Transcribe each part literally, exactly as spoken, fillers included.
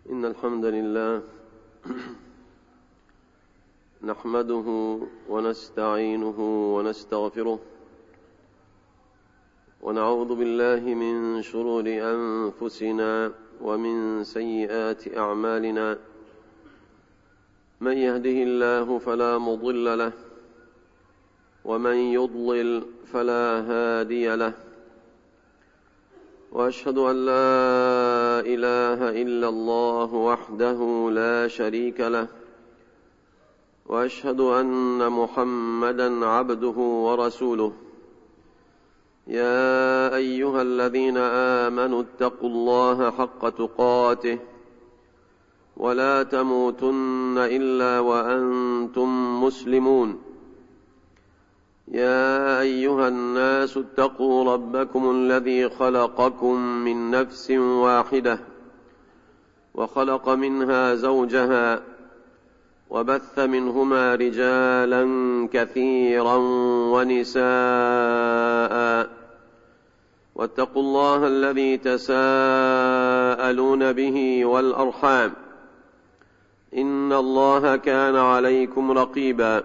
إن الحمد لله نحمده ونستعينه ونستغفره ونعوذ بالله من شرور أنفسنا ومن سيئات أعمالنا. من يهده الله فلا مضل له ومن يضلل فلا هادي له، وأشهد أن لا إله إلا الله وحده لا شريك له، وأشهد أن محمدا عبده ورسوله. يا أيها الذين آمنوا اتقوا الله حق تقاته ولا تموتن إلا وأنتم مسلمون. يا أيها الناس اتقوا ربكم الذي خلقكم من نفس واحدة وخلق منها زوجها وبث منهما رجالا كثيرا ونساء، واتقوا الله الذي تساءلون به والأرحام إن الله كان عليكم رقيبا.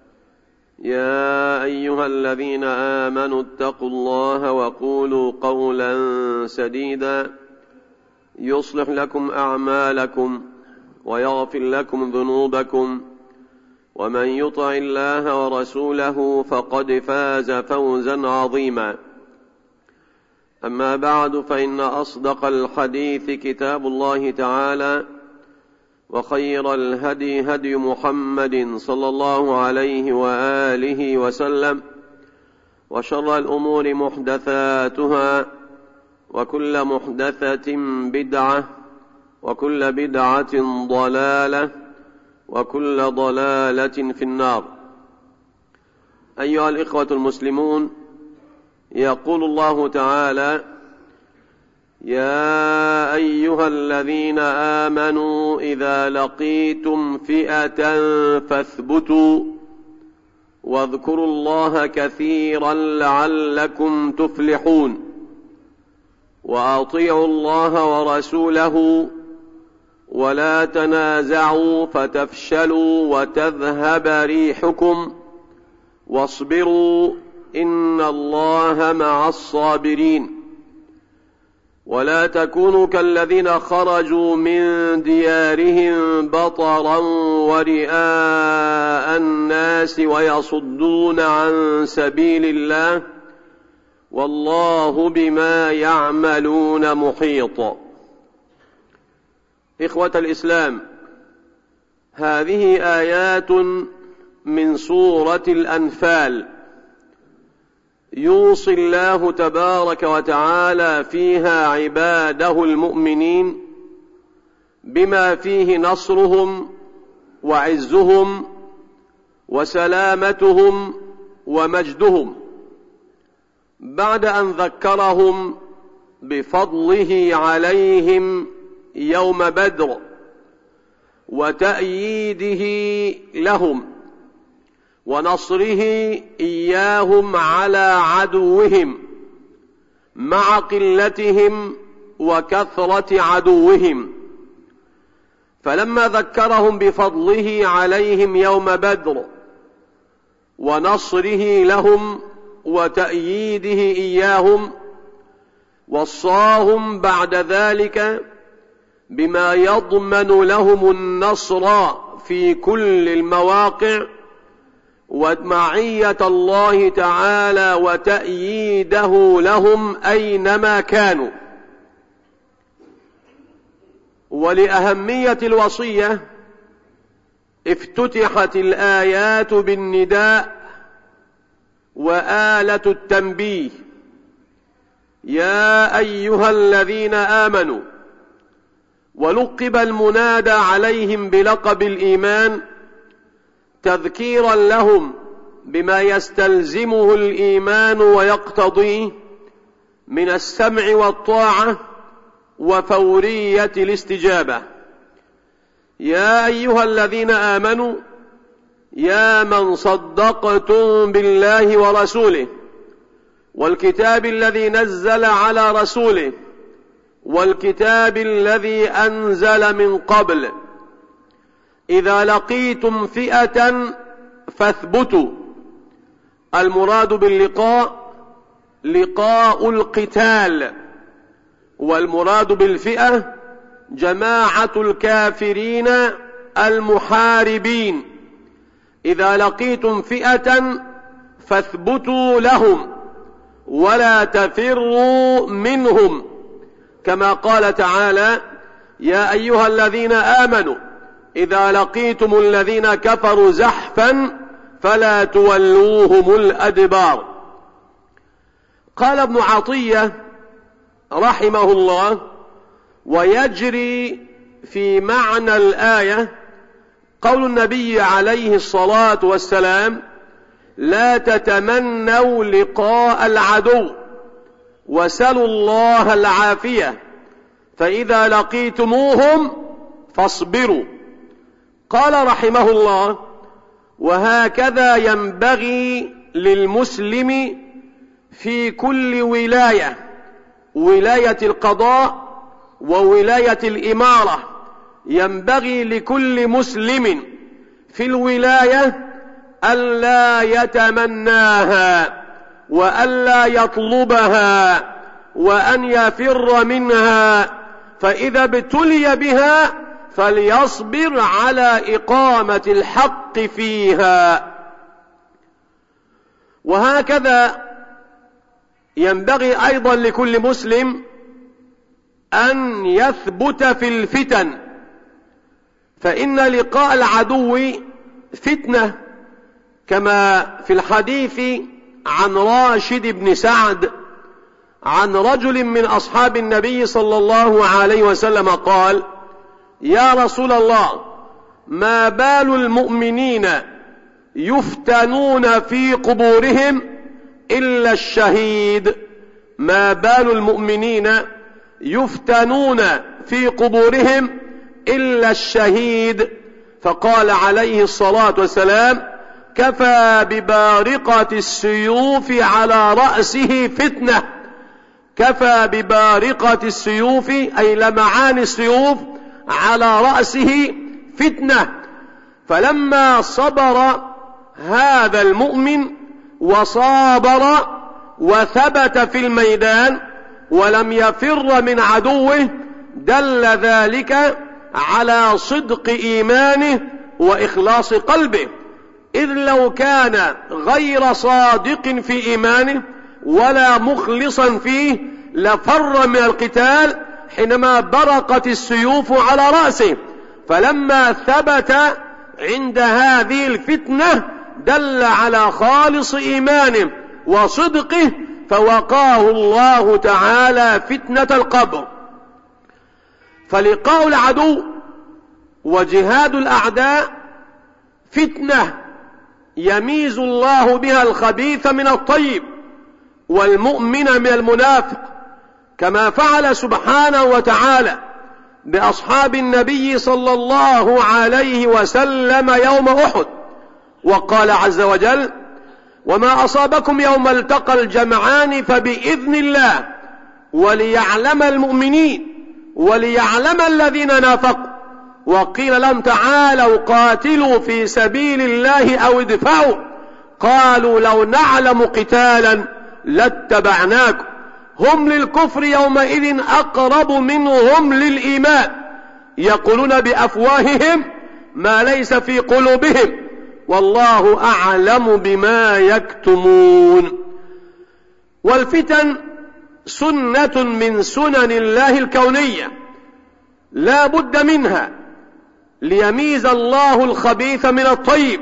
يا أيها الذين آمنوا اتقوا الله وقولوا قولا سديدا يصلح لكم أعمالكم ويغفر لكم ذنوبكم، ومن يطع الله ورسوله فقد فاز فوزا عظيما. أما بعد، فإن أصدق الحديث كتاب الله تعالى، وخير الهدي هدي محمد صلى الله عليه وآله وسلم، وشر الأمور محدثاتها، وكل محدثة بدعة، وكل بدعة ضلالة، وكل ضلالة في النار. أيها الإخوة المسلمون، يقول الله تعالى: يا أيها الذين آمنوا إذا لقيتم فئة فاثبتوا واذكروا الله كثيرا لعلكم تفلحون، وأطيعوا الله ورسوله ولا تنازعوا فتفشلوا وتذهب ريحكم واصبروا إن الله مع الصابرين. ولا تكونوا كالذين خرجوا من ديارهم بطرا ورئاء الناس ويصدون عن سبيل الله والله بما يعملون محيط. إخوة الإسلام، هذه آيات من سورة الأنفال يوصي الله تبارك وتعالى فيها عباده المؤمنين بما فيه نصرهم وعزهم وسلامتهم ومجدهم، بعد أن ذكرهم بفضله عليهم يوم بدر وتأييده لهم ونصره إياهم على عدوهم مع قلتهم وكثرة عدوهم. فلما ذكرهم بفضله عليهم يوم بدر ونصره لهم وتأييده إياهم، وصاهم بعد ذلك بما يضمن لهم النصر في كل المواقع ومعية الله تعالى وتأييده لهم أينما كانوا. ولأهمية الوصية افتتحت الآيات بالنداء وآلة التنبيه: يا أيها الذين آمنوا. ولقب المنادى عليهم بلقب الإيمان تذكيرا لهم بما يستلزمه الإيمان ويقتضيه من السمع والطاعة وفورية الاستجابة. يا أيها الذين آمنوا، يا من صدقتم بالله ورسوله والكتاب الذي نزل على رسوله والكتاب الذي أنزل من قبل إذا لقيتم فئة فاثبتوا. المراد باللقاء لقاء القتال، والمراد بالفئة جماعة الكافرين المحاربين. إذا لقيتم فئة فاثبتوا لهم ولا تفروا منهم، كما قال تعالى: يا أيها الذين آمنوا إذا لقيتم الذين كفروا زحفا فلا تولوهم الأدبار. قال ابن عطية رحمه الله: ويجري في معنى الآية قول النبي عليه الصلاة والسلام: لا تتمنوا لقاء العدو وسلوا الله العافية، فإذا لقيتموهم فاصبروا. قال رحمه الله: وهكذا ينبغي للمسلم في كل ولاية، ولاية القضاء وولاية الإمارة، ينبغي لكل مسلم في الولاية ألا يتمناها وألا يطلبها وأن يفر منها، فإذا ابتلي بها فليصبر على إقامة الحق فيها. وهكذا ينبغي أيضا لكل مسلم أن يثبت في الفتن، فإن لقاء العدو فتنة، كما في الحديث عن راشد بن سعد عن رجل من أصحاب النبي صلى الله عليه وسلم قال: يا رسول الله، ما بال المؤمنين يفتنون في قبورهم إلا الشهيد؟ ما بال المؤمنين يفتنون في قبورهم إلا الشهيد؟ فقال عليه الصلاة والسلام: كفى ببارقة السيوف على رأسه فتنة. كفى ببارقة السيوف أي لمعان السيوف على رأسه فتنة. فلما صبر هذا المؤمن وصابر وثبت في الميدان ولم يفر من عدوه، دل ذلك على صدق إيمانه وإخلاص قلبه، إذ لو كان غير صادق في إيمانه ولا مخلصا فيه لفر من القتال حينما برقت السيوف على رأسه. فلما ثبت عند هذه الفتنة دل على خالص إيمانه وصدقه، فوقاه الله تعالى فتنة القبر. فلقاء العدو وجهاد الأعداء فتنة يميز الله بها الخبيث من الطيب والمؤمن من المنافق، كما فعل سبحانه وتعالى بأصحاب النبي صلى الله عليه وسلم يوم أحد. وقال عز وجل: وما أصابكم يوم التقى الجمعان فبإذن الله وليعلم المؤمنين وليعلم الذين نافقوا. وقيل لهم: تعالوا قاتلوا في سبيل الله أو ادفعوا، قالوا لو نعلم قتالا لاتبعناكم. هم للكفر يومئذ أقرب منهم للإيمان، يقولون بأفواههم ما ليس في قلوبهم والله أعلم بما يكتمون. والفتن سنة من سنن الله الكونية لا بد منها ليميز الله الخبيث من الطيب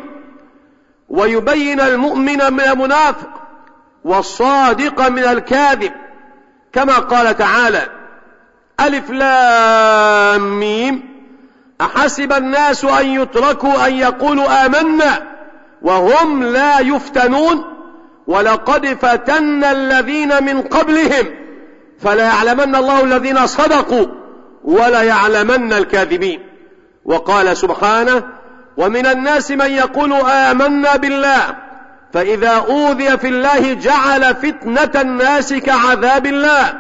ويبين المؤمن من المنافق والصادق من الكاذب، كما قال تعالى: ألف لام ميم أحسب الناس أن يتركوا أن يقولوا آمنا وهم لا يفتنون ولقد فتنا الذين من قبلهم فلا يعلمن الله الذين صدقوا ولا يعلمن الكاذبين. وقال سبحانه: ومن الناس من يقول آمنا بالله فإذا أوذي في الله جعل فتنة الناس كعذاب الله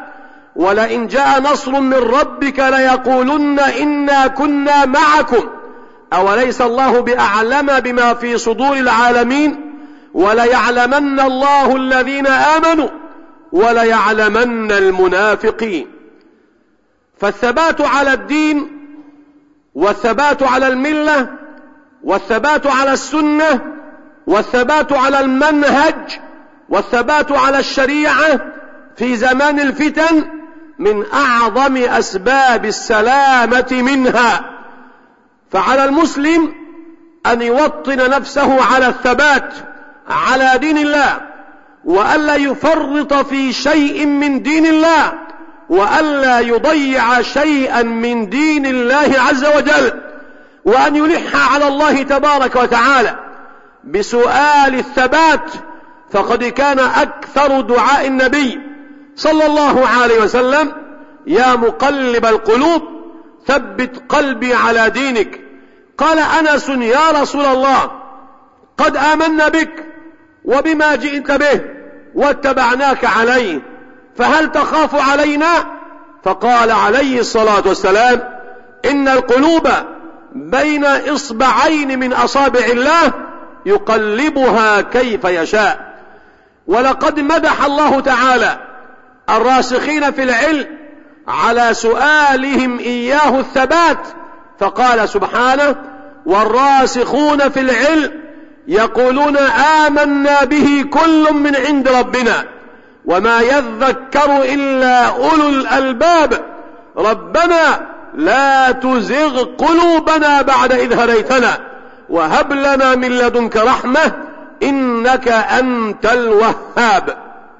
ولئن جاء نصر من ربك ليقولن إنا كنا معكم أوليس الله بأعلم بما في صدور العالمين وليعلمن الله الذين آمنوا وليعلمن المنافقين. فالثبات على الدين والثبات على الملة والثبات على السنة والثبات على المنهج والثبات على الشريعة في زمان الفتن من أعظم أسباب السلامة منها. فعلى المسلم أن يوطن نفسه على الثبات على دين الله، وألا يفرط في شيء من دين الله، وألا يضيع شيئا من دين الله عز وجل، وأن يلح على الله تبارك وتعالى بسؤال الثبات. فقد كان أكثر دعاء النبي صلى الله عليه وسلم يا مقلب القلوب ثبت قلبي على دينك. قال أنس يا رسول الله قد آمنا بك وبما جئت به واتبعناك عليه، فهل تخاف علينا؟ فقال عليه الصلاة والسلام إن القلوب بين إصبعين من أصابع الله يقلبها كيف يشاء. ولقد مدح الله تعالى الراسخين في العلم على سؤالهم إياه الثبات، فقال سبحانه والراسخون في العلم يقولون آمنا به كل من عند ربنا وما يذكر إلا أولو الألباب ربنا لا تزغ قلوبنا بعد إذ هديتنا وهب لنا من لدنك رحمة إنك أنت الوهاب.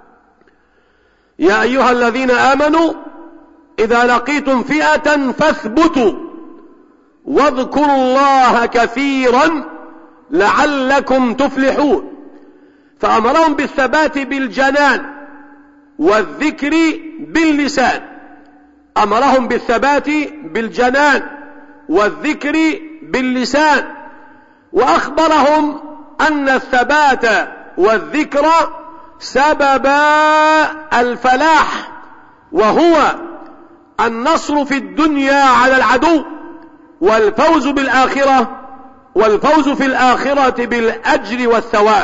يا أيها الذين آمنوا إذا لقيتم فئة فاثبتوا واذكروا الله كثيرا لعلكم تفلحون. فأمرهم بالثبات بالجنان والذكر باللسان، أمرهم بالثبات بالجنان والذكر باللسان، وأخبرهم أن الثبات والذكر سببا الفلاح، وهو النصر في الدنيا على العدو والفوز بالآخرة والفوز في الآخرة بالأجر والثواب.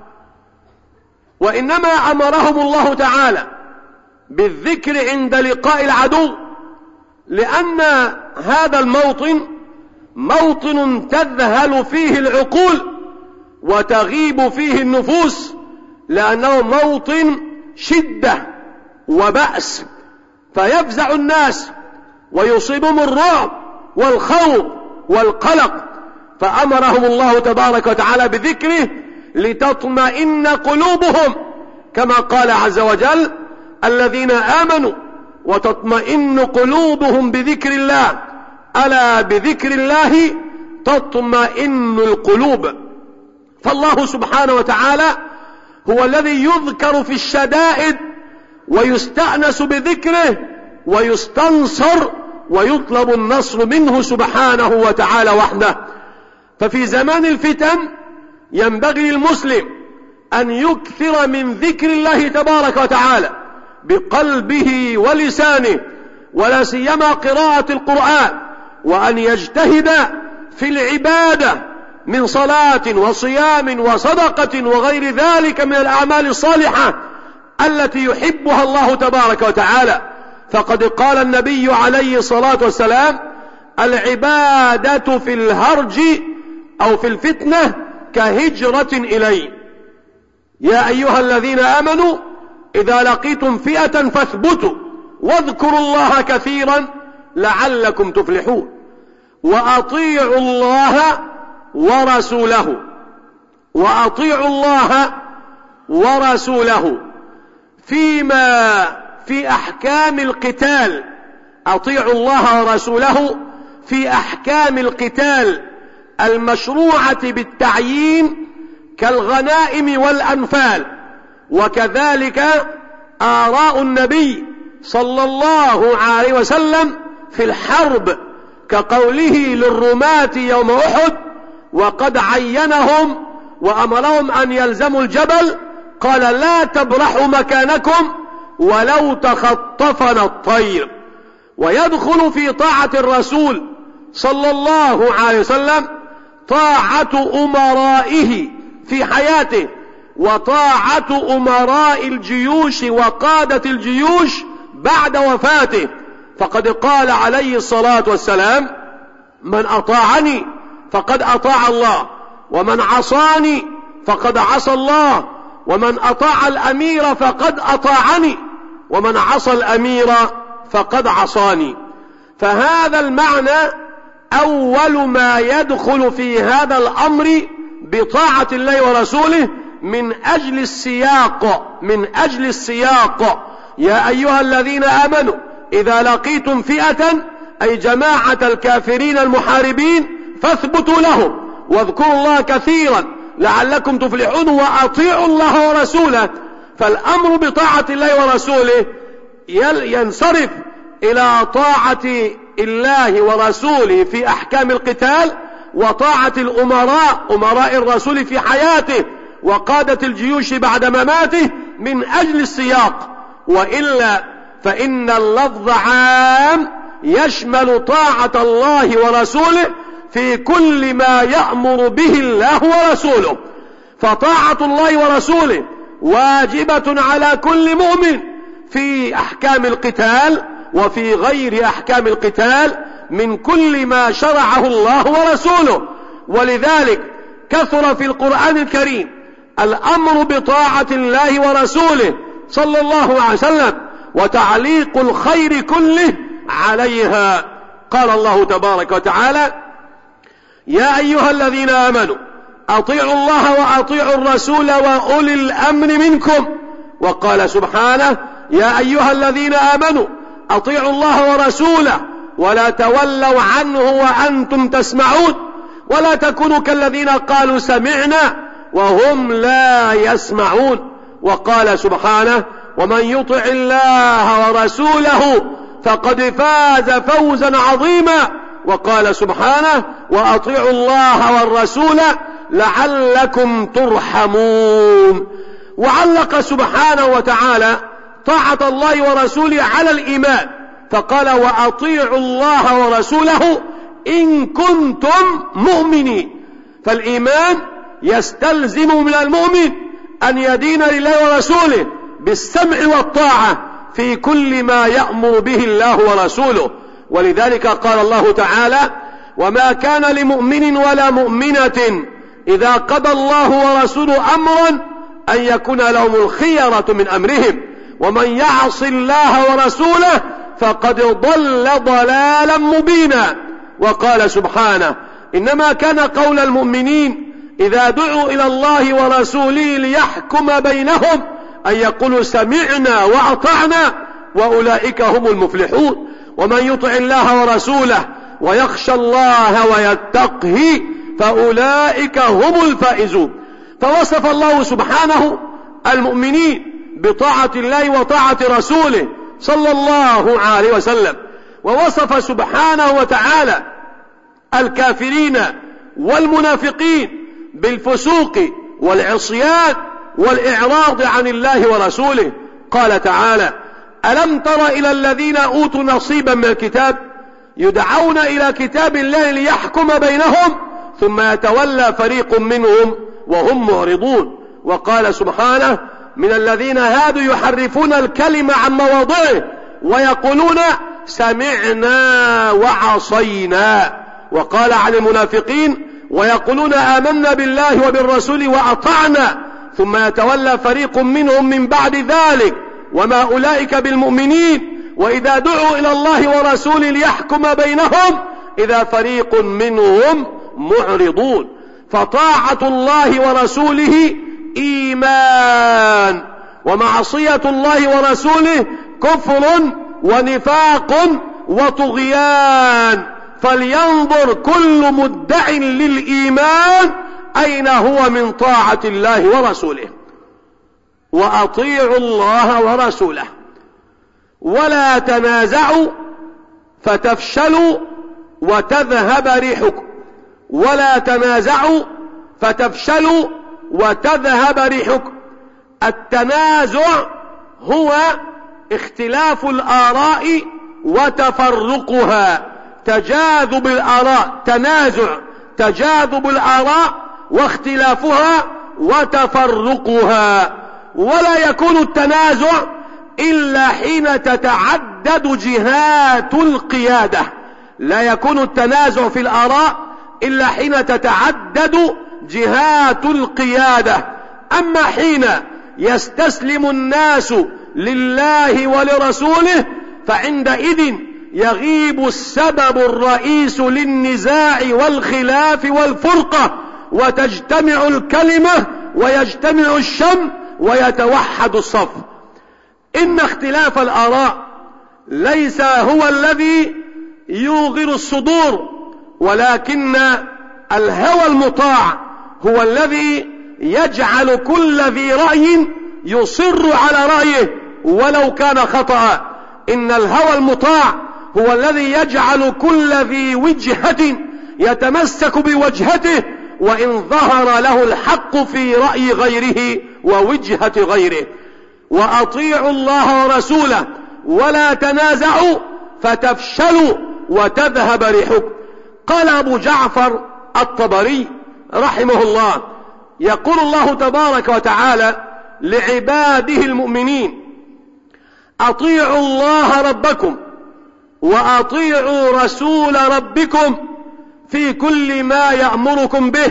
وإنما أمرهم الله تعالى بالذكر عند لقاء العدو لأن هذا الموطن موطن تذهل فيه العقول وتغيب فيه النفوس، لأنه موطن شدة وبأس، فيفزع الناس ويصيبهم الرعب والخوف والقلق. فأمرهم الله تبارك وتعالى بذكره لتطمئن قلوبهم، كما قال عز وجل الذين آمنوا وتطمئن قلوبهم بذكر الله ألا بذكر الله تطمئن القلوب. فالله سبحانه وتعالى هو الذي يذكر في الشدائد ويستأنس بذكره ويستنصر ويطلب النصر منه سبحانه وتعالى وحده. ففي زمان الفتن ينبغي للمسلم أن يكثر من ذكر الله تبارك وتعالى بقلبه ولسانه، ولا سيما قراءة القرآن، وأن يجتهد في العبادة من صلاة وصيام وصدقة وغير ذلك من الأعمال الصالحة التي يحبها الله تبارك وتعالى. فقد قال النبي عليه الصلاة والسلام العبادة في الهرج أو في الفتنة كهجرة إلي. يا أيها الذين آمنوا إذا لقيتم فئة فاثبتوا واذكروا الله كثيرا لعلكم تفلحون وأطيعوا الله ورسوله وأطيعوا الله ورسوله فيما في أحكام القتال. أطيعوا الله ورسوله في أحكام القتال المشروعة بالتعيين كالغنائم والأنفال، وكذلك آراء النبي صلى الله عليه وسلم في الحرب كقوله للرماة يوم أحد وقد عينهم وأمرهم أن يلزموا الجبل، قال لا تبرحوا مكانكم ولو تخطفنا الطير. ويدخل في طاعة الرسول صلى الله عليه وسلم طاعة أمرائه في حياته، وطاعة أمراء الجيوش وقادة الجيوش بعد وفاته. فقد قال عليه الصلاة والسلام: من أطاعني فقد أطاع الله، ومن عصاني فقد عصى الله، ومن أطاع الأمير فقد أطاعني، ومن عصى الأمير فقد عصاني. فهذا المعنى أول ما يدخل في هذا الأمر بطاعة الله ورسوله من أجل السياق من أجل السياق يا أيها الذين آمنوا إذا لقيتم فئة، أي جماعة الكافرين المحاربين، فاثبتوا لهم واذكروا الله كثيرا لعلكم تفلحون وأطيعوا الله ورسوله. فالأمر بطاعة الله ورسوله ينصرف إلى طاعة الله ورسوله في أحكام القتال، وطاعة الأمراء أمراء الرسول في حياته، وقادة الجيوش بعد مماته من أجل السياق. وإلا فإن اللفظ عام يشمل طاعة الله ورسوله في كل ما يأمر به الله ورسوله. فطاعة الله ورسوله واجبة على كل مؤمن في أحكام القتال وفي غير أحكام القتال من كل ما شرعه الله ورسوله. ولذلك كثر في القرآن الكريم الأمر بطاعة الله ورسوله صلى الله عليه وسلم، وتعليق الخير كله عليها. قال الله تبارك وتعالى: يا أيها الذين آمنوا أطيعوا الله وأطيعوا الرسول وأولي الأمر منكم. وقال سبحانه: يا أيها الذين آمنوا أطيعوا الله ورسوله ولا تولوا عنه وأنتم تسمعون ولا تكونوا كالذين قالوا سمعنا وهم لا يسمعون. وقال سبحانه: ومن يطع الله ورسوله فقد فاز فوزا عظيما. وقال سبحانه: وأطيعوا الله والرسول لعلكم ترحمون. وعلق سبحانه وتعالى طاعة الله ورسوله على الإيمان، فقال: وأطيعوا الله ورسوله إن كنتم مؤمنين. فالإيمان يستلزم من المؤمن أن يدين لله ورسوله بالسمع والطاعة في كل ما يأمر به الله ورسوله. ولذلك قال الله تعالى: وما كان لمؤمن ولا مؤمنة إذا قضى الله ورسوله أمرا أن يكون لهم الخيرة من أمرهم ومن يعص الله ورسوله فقد ضل ضلالا مبينا. وقال سبحانه: إنما كان قول المؤمنين إذا دعوا إلى الله ورسوله ليحكم بينهم أن يقولوا سمعنا وأطعنا وأولئك هم المفلحون. ومن يطع الله ورسوله ويخشى الله ويتقه فأولئك هم الفائزون. فوصف الله سبحانه المؤمنين بطاعة الله وطاعة رسوله صلى الله عليه وسلم، ووصف سبحانه وتعالى الكافرين والمنافقين بالفسوق والعصيان والإعراض عن الله ورسوله. قال تعالى: ألم تر إلى الذين أوتوا نصيبا من الكتاب يدعون إلى كتاب الله ليحكم بينهم ثم يتولى فريق منهم وهم معرضون. وقال سبحانه: من الذين هادوا يحرفون الكلم عن مواضعه ويقولون سمعنا وعصينا. وقال عن المنافقين: ويقولون آمنا بالله وبالرسول وأطعنا ثم يتولى فريق منهم من بعد ذلك وما أولئك بالمؤمنين وإذا دعوا إلى الله ورسوله ليحكم بينهم إذا فريق منهم معرضون. فطاعة الله ورسوله إيمان، ومعصية الله ورسوله كفر ونفاق وطغيان. فلينظر كل مدع للإيمان أين هو من طاعة الله ورسوله. وأطيعوا الله ورسوله ولا تنازعوا فتفشلوا وتذهب ريحكم. ولا تنازعوا فتفشلوا وتذهب ريحكم. التنازع هو اختلاف الآراء وتفرقها، تجاذب الآراء، تنازع، تجاذب الآراء واختلافها وتفرقها. ولا يكون التنازع إلا حين تتعدد جهات القيادة، لا يكون التنازع في الآراء إلا حين تتعدد جهات القيادة. أما حين يستسلم الناس لله ولرسوله فعندئذ يغيب السبب الرئيس للنزاع والخلاف والفرقة، وتجتمع الكلمة ويجتمع الشمل ويتوحد الصف. إن اختلاف الآراء ليس هو الذي يوغر الصدور، ولكن الهوى المطاع هو الذي يجعل كل ذي رأي يصر على رأيه ولو كان خطأ. إن الهوى المطاع هو الذي يجعل كل ذي وجهة يتمسك بوجهته وإن ظهر له الحق في رأي غيره ووجهة غيره. وأطيعوا الله ورسوله ولا تنازعوا فتفشلوا وتذهب ريحكم. قال أبو جعفر الطبري رحمه الله: يقول الله تبارك وتعالى لعباده المؤمنين: أطيعوا الله ربكم وأطيعوا رسول ربكم في كل ما يأمركم به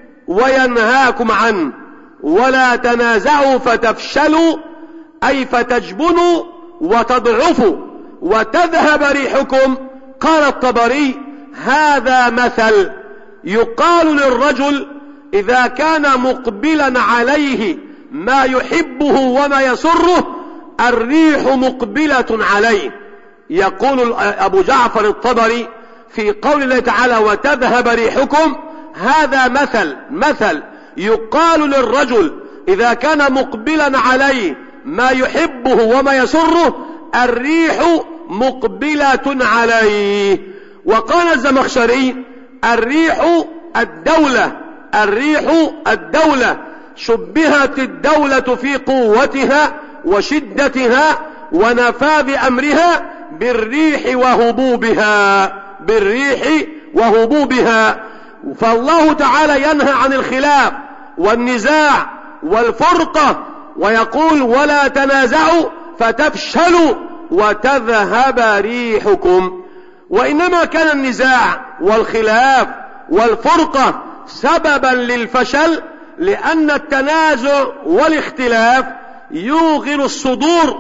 وينهاكم عنه ولا تنازعوا فتفشلوا، أي فتجبنوا وتضعفوا وتذهب ريحكم. قال الطبري: هذا مثل يقال للرجل إذا كان مقبلا عليه ما يحبه وما يسره الريح مقبلة عليه. يقول أبو جعفر الطبري في قول الله تعالى: وتذهب ريحكم، هذا مثل مثل يقال للرجل إذا كان مقبلا عليه ما يحبه وما يسره الريح مقبلة عليه. وقال الزمخشري: الريح الدولة، الريح الدولة، شبهت الدولة في قوتها وشدتها ونفاذ أمرها بالريح وهبوبها، بالريح وهبوبها. فالله تعالى ينهى عن الخلاف والنزاع والفرقة ويقول: ولا تنازعوا فتفشلوا وتذهب ريحكم. وإنما كان النزاع والخلاف والفرقة سببا للفشل لأن التنازع والاختلاف يوغر الصدور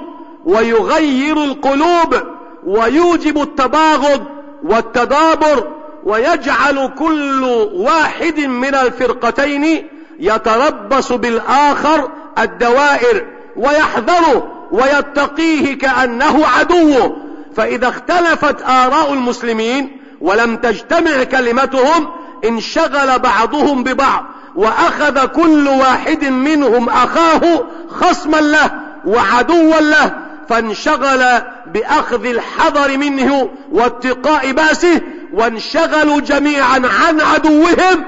ويغير القلوب ويوجب التباغض والتدابر، ويجعل كل واحد من الفرقتين يتربص بالآخر الدوائر ويحذره ويتقيه كأنه عدوه. فإذا اختلفت آراء المسلمين ولم تجتمع كلمتهم انشغل بعضهم ببعض، وأخذ كل واحد منهم أخاه خصما له وعدوا له، فانشغل بأخذ الحذر منه واتقاء باسه، وانشغلوا جميعا عن عدوهم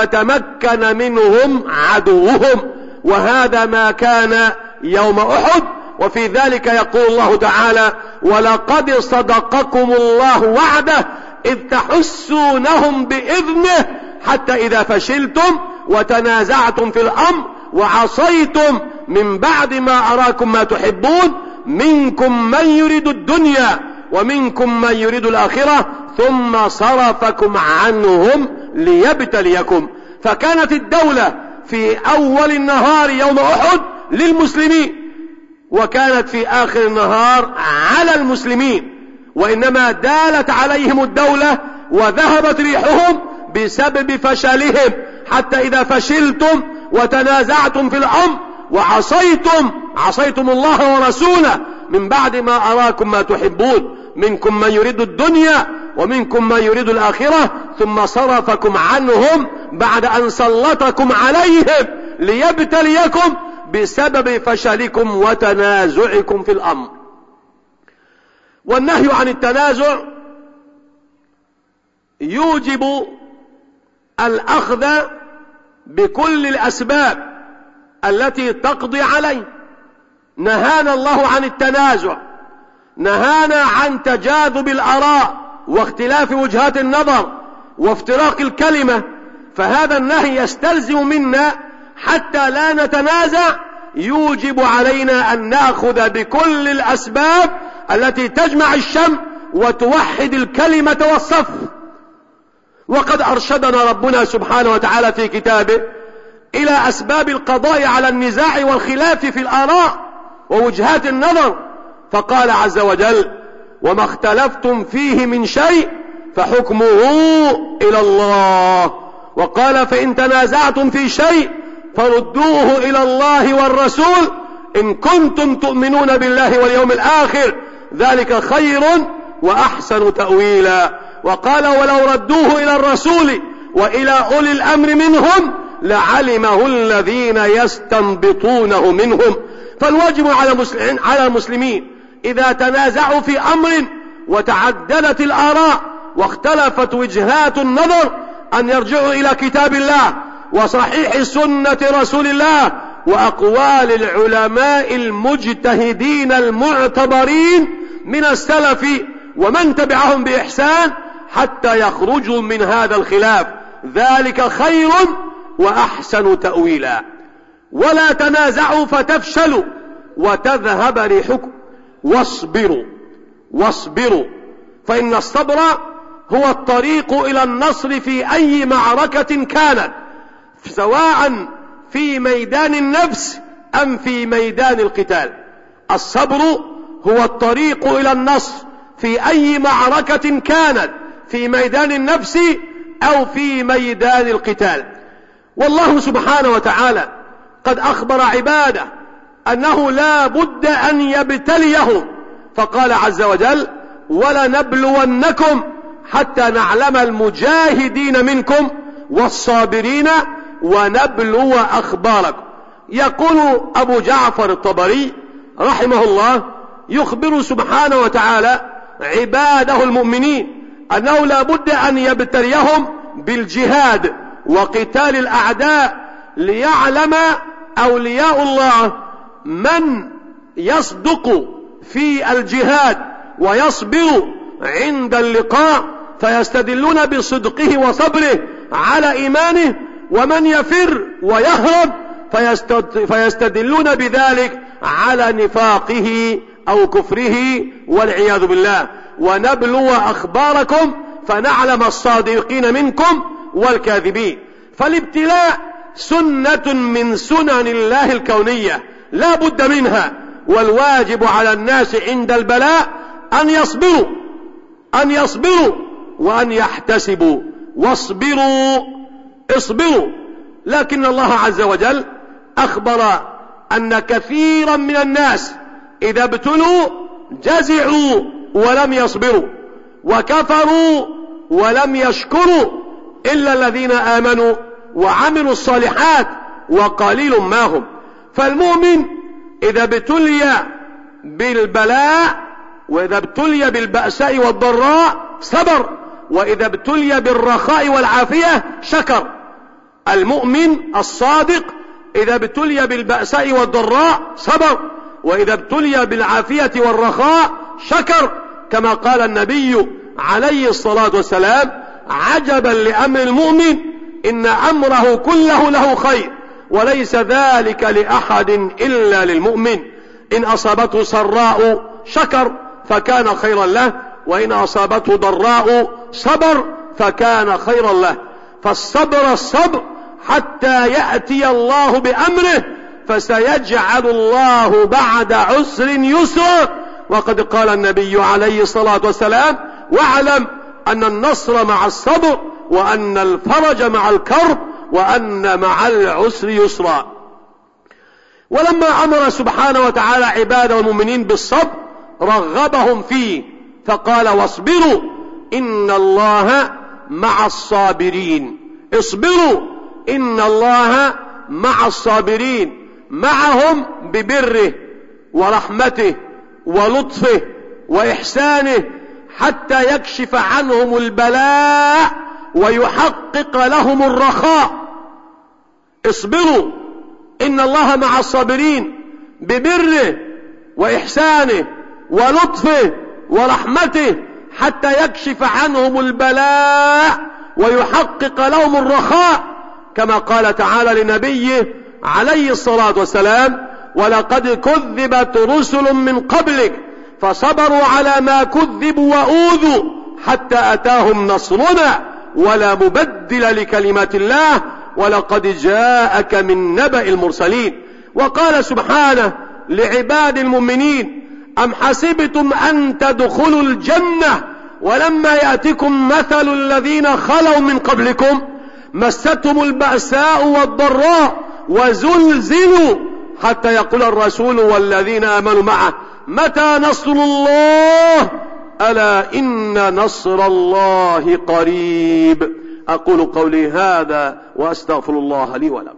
فتمكن منهم عدوهم. وهذا ما كان يوم أحد. وفي ذلك يقول الله تعالى: ولقد صدقكم الله وعده إذ تحسونهم بإذنه حتى إذا فشلتم وتنازعتم في الأمر وعصيتم من بعد ما أراكم ما تحبون منكم من يريد الدنيا ومنكم من يريد الآخرة ثم صرفكم عنهم ليبتليكم. فكانت الدولة في أول النهار يوم أحد للمسلمين، وكانت في آخر النهار على المسلمين، وإنما دالت عليهم الدولة وذهبت ريحهم بسبب فشلهم، حتى إذا فشلتم وتنازعتم في الأمر وعصيتم عصيتم الله ورسوله من بعد ما أراكم ما تحبون منكم من يريد الدنيا ومنكم من يريد الآخرة ثم صرفكم عنهم بعد أن سلطكم عليهم ليبتليكم بسبب فشلكم وتنازعكم في الأمر. والنهي عن التنازع يوجب الأخذ بكل الأسباب التي تقضي عليه. نهانا الله عن التنازع نهانا عن تجاذب الآراء واختلاف وجهات النظر وافتراق الكلمة، فهذا النهي يستلزم منا حتى لا نتنازع، يوجب علينا أن نأخذ بكل الأسباب التي تجمع الشمل وتوحد الكلمة والصف. وقد أرشدنا ربنا سبحانه وتعالى في كتابه إلى أسباب القضاء على النزاع والخلاف في الآراء ووجهات النظر، فقال عز وجل: وما اختلفتم فيه من شيء فحكمه إلى الله. وقال: فإن تنازعتم في شيء فردوه إلى الله والرسول إن كنتم تؤمنون بالله واليوم الآخر، ذلك خير وأحسن تأويلا. وقال: ولو ردوه إلى الرسول وإلى أولي الأمر منهم لعلمه الذين يستنبطونه منهم. فالواجب على المسلمين إذا تنازعوا في أمر وتعددت الآراء واختلفت وجهات النظر أن يرجعوا إلى كتاب الله وصحيح سنة رسول الله وأقوال العلماء المجتهدين المعتبرين من السلف ومن تبعهم بإحسان حتى يخرجوا من هذا الخلاف، ذلك خير وأحسن تأويلا. ولا تنازعوا فتفشلوا وتذهب ريحكم واصبروا واصبروا فإن الصبر هو الطريق إلى النصر في أي معركة كانت، سواء في ميدان النفس أم في ميدان القتال. الصبر هو الطريق إلى النصر في أي معركة كانت، في ميدان النفس أو في ميدان القتال. والله سبحانه وتعالى قد أخبر عباده أنه لا بد أن يبتليهم، فقال عز وجل: ولنبلونكم حتى نعلم المجاهدين منكم والصابرين ونبلو أخباركم. يقول أبو جعفر الطبري رحمه الله يخبر سبحانه وتعالى عباده المؤمنين أنه لا بد أن يبتليهم بالجهاد وقتال الأعداء ليعلم أولياء الله من يصدق في الجهاد ويصبر عند اللقاء فيستدلون بصدقه وصبره على إيمانه، ومن يفر ويهرب فيستدلون بذلك على نفاقه أو كفره والعياذ بالله. ونبلو أخباركم فنعلم الصادقين منكم والكاذبين. فالابتلاء سنة من سنن الله الكونية لا بد منها، والواجب على الناس عند البلاء أن يصبروا أن يصبروا وأن يحتسبوا. واصبروا اصبروا. لكن الله عز وجل أخبر أن كثيرا من الناس إذا ابتلوا جزعوا ولم يصبروا وكفروا ولم يشكروا إلا الذين آمنوا وعملوا الصالحات وقليل ما هم. فالمؤمن إذا ابتلي بالبلاء وإذا ابتلي بالبأساء والضراء صبر، وإذا ابتلي بالرخاء والعافية شكر. المؤمن الصادق إذا ابتلي بالبأساء والضراء صبر، وإذا ابتلي بالعافية والرخاء شكر، كما قال النبي عليه الصلاة والسلام: عجبا لأمر المؤمن إن أمره كله له خير وليس ذلك لأحد إلا للمؤمن. إن أصابته سراء شكر فكان خيرا له، وإن أصابته ضراء صبر فكان خيرا له. فالصبر الصبر حتى يأتي الله بأمره، فسيجعل الله بعد عسر يسرا. وقد قال النبي عليه الصلاة والسلام: واعلم أن النصر مع الصبر وأن الفرج مع الكرب وأن مع العسر يسرا. ولما أمر سبحانه وتعالى عباده المؤمنين بالصبر رغبهم فيه فقال: واصبروا إن الله مع الصابرين. اصبروا إن الله مع الصابرين، معهم ببره ورحمته ولطفه وإحسانه حتى يكشف عنهم البلاء ويحقق لهم الرخاء. اصبروا إن الله مع الصابرين ببره وإحسانه ولطفه ورحمته حتى يكشف عنهم البلاء ويحقق لهم الرخاء، كما قال تعالى لنبيه عليه الصلاة والسلام: ولقد كذبت رسل من قبلك فصبروا على ما كذبوا وأوذوا حتى أتاهم نصرنا ولا مبدل لكلمات الله ولقد جاءك من نبأ المرسلين. وقال سبحانه لعباد المؤمنين: أم حسبتم أن تدخلوا الجنة ولما يأتكم مثل الذين خلوا من قبلكم مستهم البأساء والضراء وزلزلوا حتى يقول الرسول والذين آمنوا معه متى نصر الله ألا إن نصر الله قريب. أقول قولي هذا وأستغفر الله لي ولكم.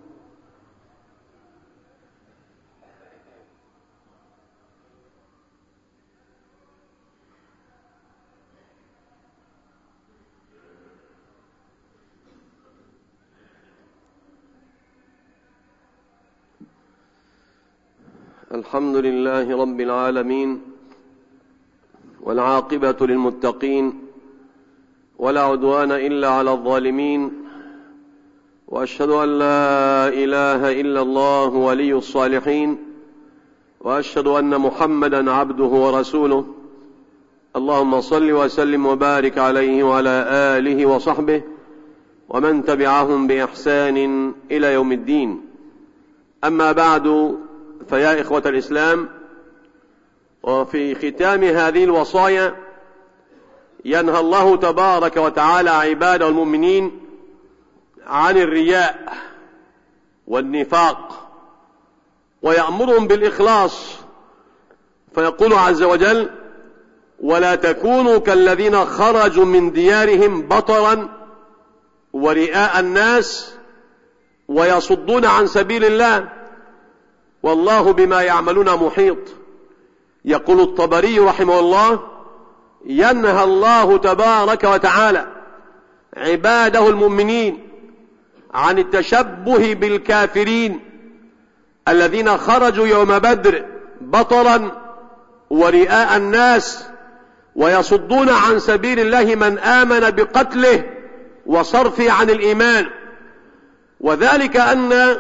الحمد لله رب العالمين، والعاقبة للمتقين، ولا عدوان إلا على الظالمين، وأشهد أن لا إله إلا الله ولي الصالحين، وأشهد أن محمدا عبده ورسوله. اللهم صل وسلم وبارك عليه وعلى آله وصحبه ومن تبعهم بإحسان إلى يوم الدين. أما بعد، فيا إخوة الإسلام، وفي ختام هذه الوصايا ينهى الله تبارك وتعالى عباده المؤمنين عن الرياء والنفاق ويأمرهم بالإخلاص، فيقول عز وجل: ولا تكونوا كالذين خرجوا من ديارهم بطرا ورئاء الناس ويصدون عن سبيل الله والله بما يعملون محيط. يقول الطبري رحمه الله: ينهى الله تبارك وتعالى عباده المؤمنين عن التشبه بالكافرين الذين خرجوا يوم بدر بطرا ورئاء الناس ويصدون عن سبيل الله من آمن بقتله وصرفه عن الإيمان. وذلك أن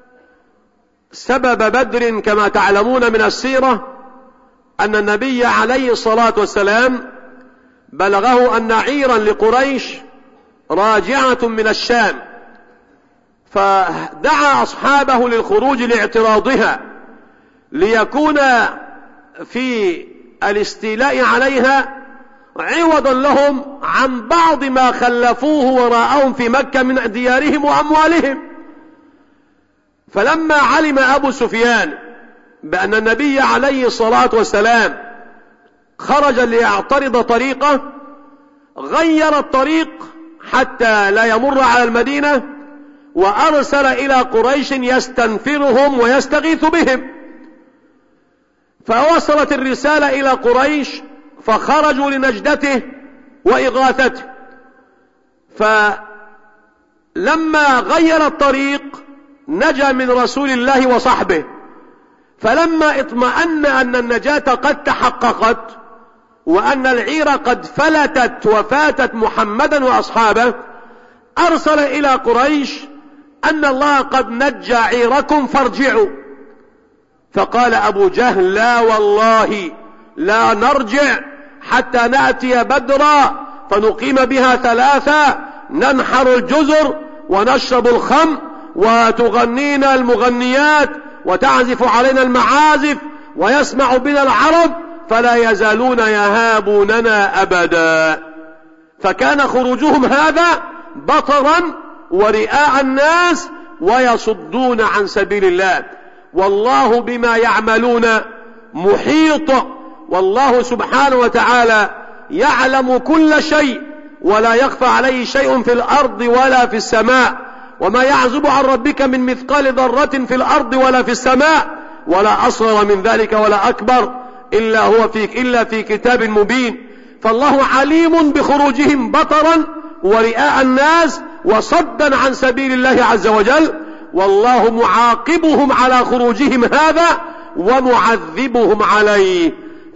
سبب بدر كما تعلمون من السيرة أن النبي عليه الصلاة والسلام بلغه أن عيرا لقريش راجعة من الشام، فدعا أصحابه للخروج لاعتراضها ليكون في الاستيلاء عليها عوضا لهم عن بعض ما خلفوه وراءهم في مكة من ديارهم وأموالهم. فلما علم أبو سفيان بأن النبي عليه الصلاة والسلام خرج ليعترض طريقه غير الطريق حتى لا يمر على المدينة، وأرسل إلى قريش يستنفرهم ويستغيث بهم. فوصلت الرسالة إلى قريش فخرجوا لنجدته وإغاثته. فلما غير الطريق نجا من رسول الله وصحبه، فلما اطمأن أن النجاة قد تحققت وأن العير قد فلتت وفاتت محمدا وأصحابه، أرسل إلى قريش أن الله قد نجى عيركم فارجعوا. فقال أبو جهل: لا والله لا نرجع حتى نأتي بدرا فنقيم بها ثلاثة، ننحر الجزر ونشرب الخمر وتغنينا المغنيات وتعزف علينا المعازف ويسمع بنا العرب فلا يزالون يهابوننا أبدا. فكان خروجهم هذا بطرا ورئاء الناس ويصدون عن سبيل الله، والله بما يعملون محيط. والله سبحانه وتعالى يعلم كل شيء ولا يخفى عليه شيء في الأرض ولا في السماء، وما يعزب عن ربك من مثقال ذرة في الأرض ولا في السماء ولا أصغر من ذلك ولا أكبر إلا هو في إلا في كتاب مبين. فالله عليم بخروجهم بطرا ورئاء الناس وصدا عن سبيل الله عز وجل، والله معاقبهم على خروجهم هذا ومعذبهم عليه.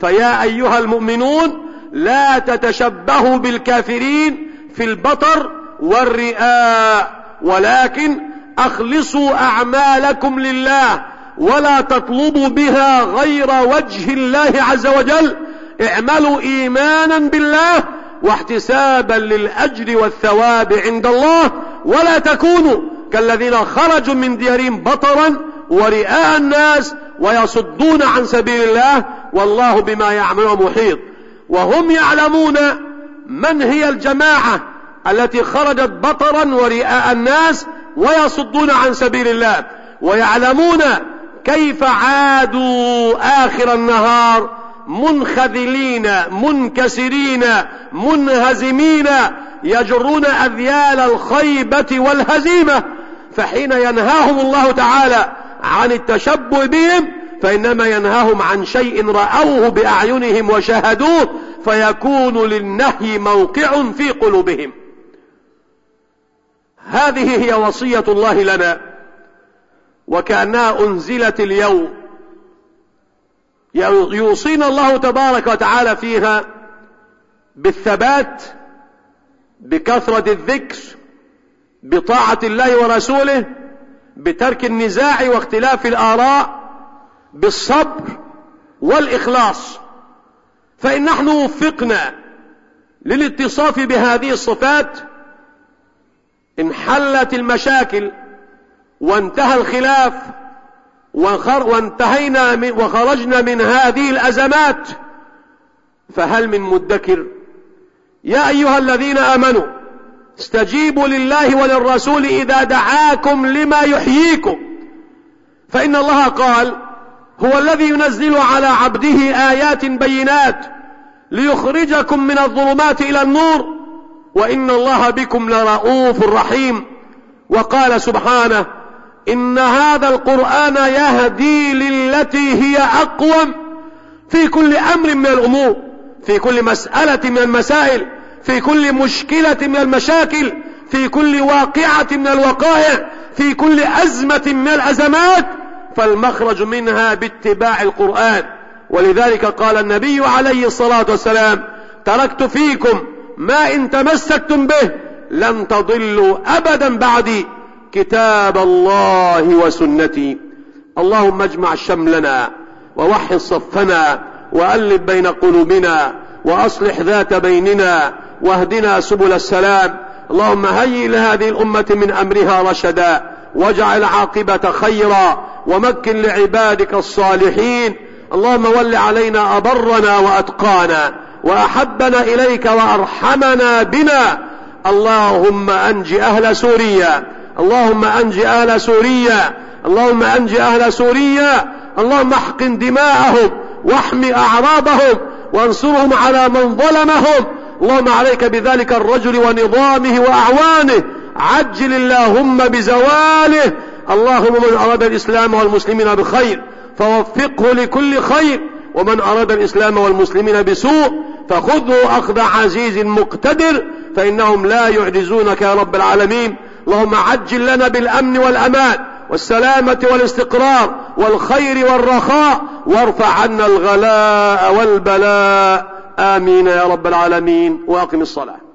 فيا أيها المؤمنون لا تتشبهوا بالكافرين في البطر والرئاء، ولكن أخلصوا أعمالكم لله ولا تطلبوا بها غير وجه الله عز وجل. اعملوا إيمانا بالله واحتسابا للأجر والثواب عند الله، ولا تكونوا كالذين خرجوا من ديارهم بطرا ورئاء الناس ويصدون عن سبيل الله، والله بما يعملون محيط. وهم يعلمون من هي الجماعة التي خرجت بطرا ورئاء الناس ويصدون عن سبيل الله، ويعلمون كيف عادوا آخر النهار منخذلين منكسرين منهزمين يجرون أذيال الخيبة والهزيمة. فحين ينهاهم الله تعالى عن التشبه بهم فإنما ينهاهم عن شيء رأوه بأعينهم وشاهدوه، فيكون للنهي موقع في قلوبهم. هذه هي وصية الله لنا، وكأنها أنزلت اليوم. يوصينا الله تبارك وتعالى فيها بالثبات، بكثرة الذكر، بطاعة الله ورسوله، بترك النزاع واختلاف الآراء، بالصبر والإخلاص. فإن نحن وفقنا للاتصاف بهذه الصفات انحلت المشاكل وانتهى الخلاف وانتهينا من وخرجنا من هذه الأزمات. فهل من مدكر؟ يا أيها الذين آمنوا استجيبوا لله وللرسول إذا دعاكم لما يحييكم، فإن الله قال هو الذي ينزل على عبده آيات بينات ليخرجكم من الظلمات إلى النور وإن الله بكم لرؤوف رحيم. وقال سبحانه إن هذا القرآن يهدي للتي هي أقوم في كل أمر من الأمور، في كل مسألة من المسائل، في كل مشكلة من المشاكل، في كل واقعة من الوقائع، في كل أزمة من الأزمات، فالمخرج منها باتباع القرآن. ولذلك قال النبي عليه الصلاة والسلام تركت فيكم ما إن تمسكتم به لن تضلوا أبدا بعدي كتاب الله وسنتي. اللهم اجمع شملنا ووحد صفنا وألف بين قلوبنا وأصلح ذات بيننا واهدنا سبل السلام. اللهم هيئ لهذه الأمة من أمرها رشدا واجعل عاقبة خيرا ومكن لعبادك الصالحين. اللهم ول علينا أبرنا وأتقانا وأحبنا إليك وأرحمنا بنا. اللهم أنج أهل سوريا، اللهم أنج أهل سوريا، اللهم أنج أهل سوريا. اللهم احقن دماءهم واحمي أعراضهم وانصرهم على من ظلمهم. اللهم عليك بذلك الرجل ونظامه وأعوانه، عجل اللهم بزواله. اللهم من أراد الإسلام والمسلمين بخير فوفقه لكل خير، ومن أراد الإسلام والمسلمين بسوء فخذه أخذ عزيز مقتدر، فإنهم لا يعجزونك يا رب العالمين. اللهم عجل لنا بالأمن والأمان والسلامة والاستقرار والخير والرخاء، وارفع عنا الغلاء والبلاء. آمين يا رب العالمين. وأقم الصلاة.